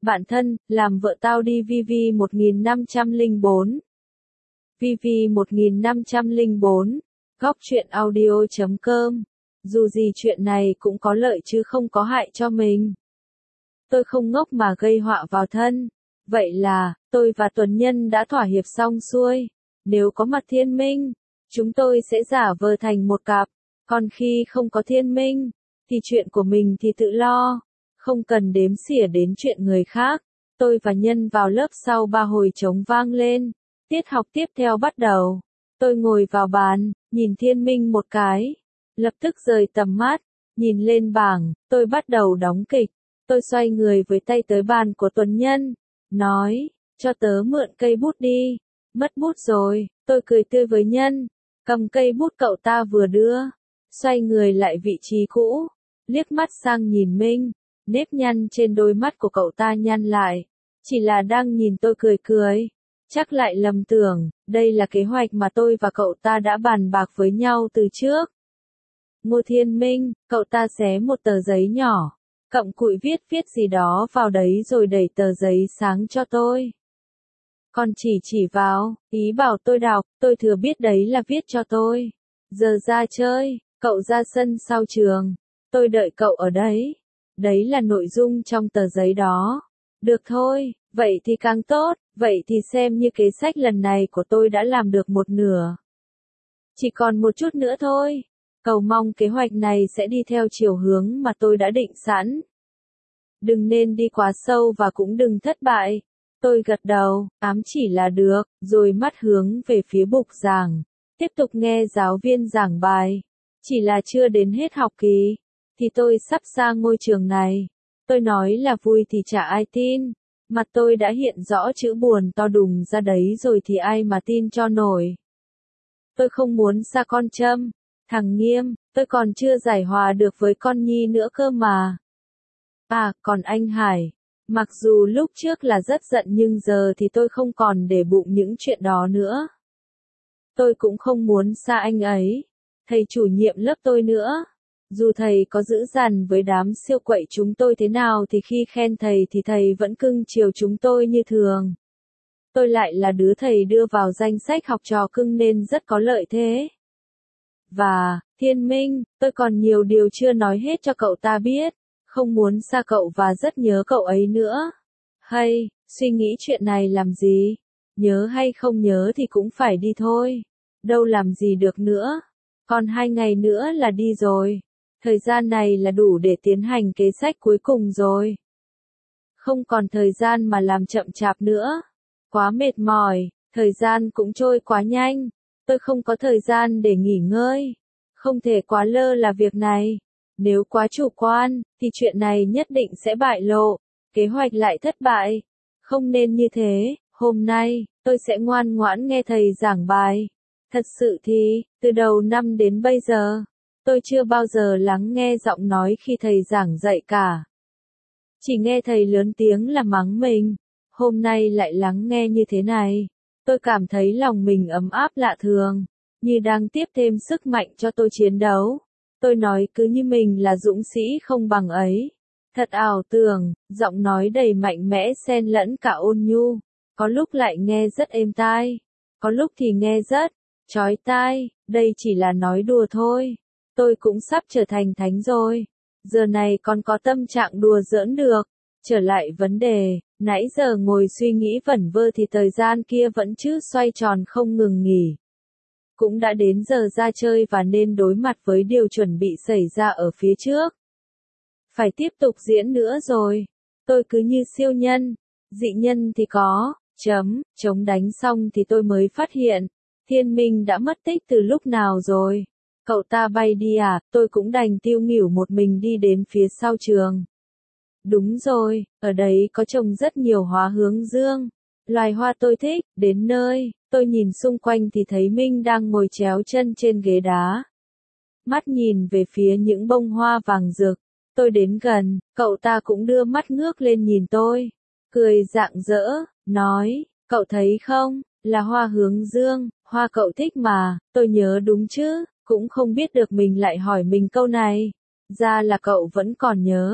Bạn thân, làm vợ tao đi VV1504. VV1504, góc truyện audio.com. Dù gì chuyện này cũng có lợi chứ không có hại cho mình. Tôi không ngốc mà gây họa vào thân. Vậy là, tôi và Tuấn Nhân đã thỏa hiệp xong xuôi. Nếu có mặt thiên minh, chúng tôi sẽ giả vờ thành một cặp. Còn khi không có thiên minh, thì chuyện của mình thì tự lo. Không cần đếm xỉa đến chuyện người khác. Tôi và Nhân vào lớp sau 3 hồi trống vang lên. Tiết học tiếp theo bắt đầu. Tôi ngồi vào bàn, nhìn thiên minh một cái. Lập tức rời tầm mắt, nhìn lên bảng, tôi bắt đầu đóng kịch. Tôi xoay người với tay tới bàn của Tuấn Nhân. Nói, cho tớ mượn cây bút đi. Mất bút rồi, tôi cười tươi với Nhân. Cầm cây bút cậu ta vừa đưa. Xoay người lại vị trí cũ. Liếc mắt sang nhìn Minh. Nếp nhăn trên đôi mắt của cậu ta nhăn lại. Chỉ là đang nhìn tôi cười cười. Chắc lại lầm tưởng, đây là kế hoạch mà tôi và cậu ta đã bàn bạc với nhau từ trước. Ngô Thiên Minh, cậu ta xé một tờ giấy nhỏ. Cặm cụi viết gì đó vào đấy rồi đẩy tờ giấy sáng cho tôi. Còn chỉ vào, ý bảo tôi đọc, tôi thừa biết đấy là viết cho tôi. Giờ ra chơi, cậu ra sân sau trường. Tôi đợi cậu ở đấy. Đấy là nội dung trong tờ giấy đó. Được thôi, vậy thì càng tốt, vậy thì xem như kế sách lần này của tôi đã làm được một nửa. Chỉ còn một chút nữa thôi. Cầu mong kế hoạch này sẽ đi theo chiều hướng mà tôi đã định sẵn. Đừng nên đi quá sâu và cũng đừng thất bại. Tôi gật đầu, ám chỉ là được, rồi mắt hướng về phía bục giảng. Tiếp tục nghe giáo viên giảng bài. Chỉ là chưa đến hết học kỳ, thì tôi sắp xa ngôi trường này. Tôi nói là vui thì chả ai tin. Mặt tôi đã hiện rõ chữ buồn to đùng ra đấy rồi thì ai mà tin cho nổi. Tôi không muốn xa con Trâm, thằng Nghiêm, tôi còn chưa giải hòa được với con Nhi nữa cơ mà. À, còn anh Hải. Mặc dù lúc trước là rất giận nhưng giờ thì tôi không còn để bụng những chuyện đó nữa. Tôi cũng không muốn xa anh ấy. Thầy chủ nhiệm lớp tôi nữa. Dù thầy có dữ dằn với đám siêu quậy chúng tôi thế nào thì khi khen thầy thì thầy vẫn cưng chiều chúng tôi như thường. Tôi lại là đứa thầy đưa vào danh sách học trò cưng nên rất có lợi thế. Và, Thiên Minh, tôi còn nhiều điều chưa nói hết cho cậu ta biết. Không muốn xa cậu và rất nhớ cậu ấy nữa. Hay, suy nghĩ chuyện này làm gì? Nhớ hay không nhớ thì cũng phải đi thôi. Đâu làm gì được nữa. Còn 2 ngày nữa là đi rồi. Thời gian này là đủ để tiến hành kế sách cuối cùng rồi. Không còn thời gian mà làm chậm chạp nữa. Quá mệt mỏi, thời gian cũng trôi quá nhanh. Tôi không có thời gian để nghỉ ngơi. Không thể quá lơ là việc này. Nếu quá chủ quan, thì chuyện này nhất định sẽ bại lộ. Kế hoạch lại thất bại. Không nên như thế. Hôm nay, tôi sẽ ngoan ngoãn nghe thầy giảng bài. Thật sự thì, từ đầu năm đến bây giờ, tôi chưa bao giờ lắng nghe giọng nói khi thầy giảng dạy cả. Chỉ nghe thầy lớn tiếng là mắng mình. Hôm nay lại lắng nghe như thế này. Tôi cảm thấy lòng mình ấm áp lạ thường. Như đang tiếp thêm sức mạnh cho tôi chiến đấu. Tôi nói cứ như mình là dũng sĩ không bằng ấy. Thật ảo tưởng, giọng nói đầy mạnh mẽ xen lẫn cả ôn nhu. Có lúc lại nghe rất êm tai. Có lúc thì nghe rất chói tai. Đây chỉ là nói đùa thôi. Tôi cũng sắp trở thành thánh rồi. Giờ này còn có tâm trạng đùa giỡn được. Trở lại vấn đề, nãy giờ ngồi suy nghĩ vẩn vơ thì thời gian kia vẫn cứ xoay tròn không ngừng nghỉ. Cũng đã đến giờ ra chơi và nên đối mặt với điều chuẩn bị xảy ra ở phía trước. Phải tiếp tục diễn nữa rồi. Tôi cứ như siêu nhân, dị nhân thì có, chống đánh xong thì tôi mới phát hiện, Thiên Minh đã mất tích từ lúc nào rồi. Cậu ta bay đi à, tôi cũng đành tiêu nghỉu một mình đi đến phía sau trường. Đúng rồi, ở đấy có trồng rất nhiều hoa hướng dương. Loài hoa tôi thích, đến nơi, tôi nhìn xung quanh thì thấy Minh đang ngồi chéo chân trên ghế đá. Mắt nhìn về phía những bông hoa vàng rực. Tôi đến gần, cậu ta cũng đưa mắt ngước lên nhìn tôi. Cười rạng rỡ, nói, cậu thấy không, là hoa hướng dương, hoa cậu thích mà, tôi nhớ đúng chứ, cũng không biết được mình lại hỏi mình câu này. Ra là cậu vẫn còn nhớ.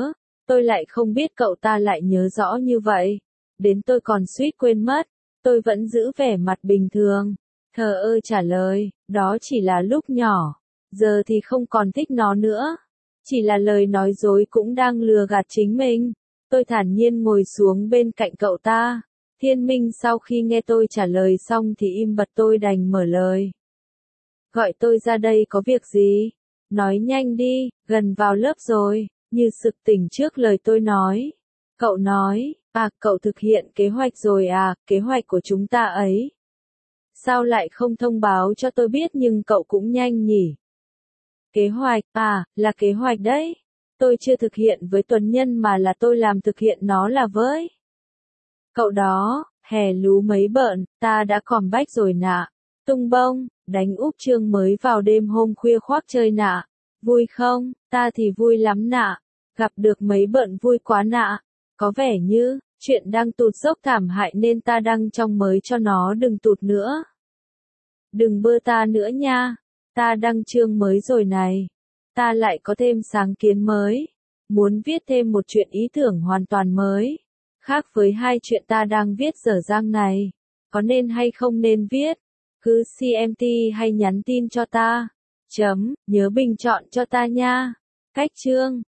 Tôi lại không biết cậu ta lại nhớ rõ như vậy. Đến tôi còn suýt quên mất. Tôi vẫn giữ vẻ mặt bình thường. Thờ ơ trả lời, đó chỉ là lúc nhỏ. Giờ thì không còn thích nó nữa. Chỉ là lời nói dối cũng đang lừa gạt chính mình. Tôi thản nhiên ngồi xuống bên cạnh cậu ta. Thiên Minh sau khi nghe tôi trả lời xong thì im bặt, tôi đành mở lời. Gọi tôi ra đây có việc gì? Nói nhanh đi, gần vào lớp rồi. Như sực tỉnh trước lời tôi nói. Cậu nói, cậu thực hiện kế hoạch rồi à, kế hoạch của chúng ta ấy. Sao lại không thông báo cho tôi biết, nhưng cậu cũng nhanh nhỉ. Kế hoạch, là kế hoạch đấy. Tôi chưa thực hiện với Tuấn Nhân mà là tôi làm thực hiện nó là với. Cậu đó, hè lú mấy bợn, ta đã còm bách rồi nạ. Tung bông, đánh úp chương mới vào đêm hôm khuya khoác chơi nạ. Vui không? Ta thì vui lắm nạ. Gặp được mấy bợn vui quá nạ. Có vẻ như, chuyện đang tụt dốc thảm hại nên ta đăng trong mới cho nó đừng tụt nữa. Đừng bơ ta nữa nha. Ta đăng chương mới rồi này. Ta lại có thêm sáng kiến mới. Muốn viết thêm một chuyện ý tưởng hoàn toàn mới. Khác với hai chuyện ta đang viết dở dang này. Có nên hay không nên viết? Cứ CMT hay nhắn tin cho ta. Nhớ bình chọn cho ta nha. Cách chương.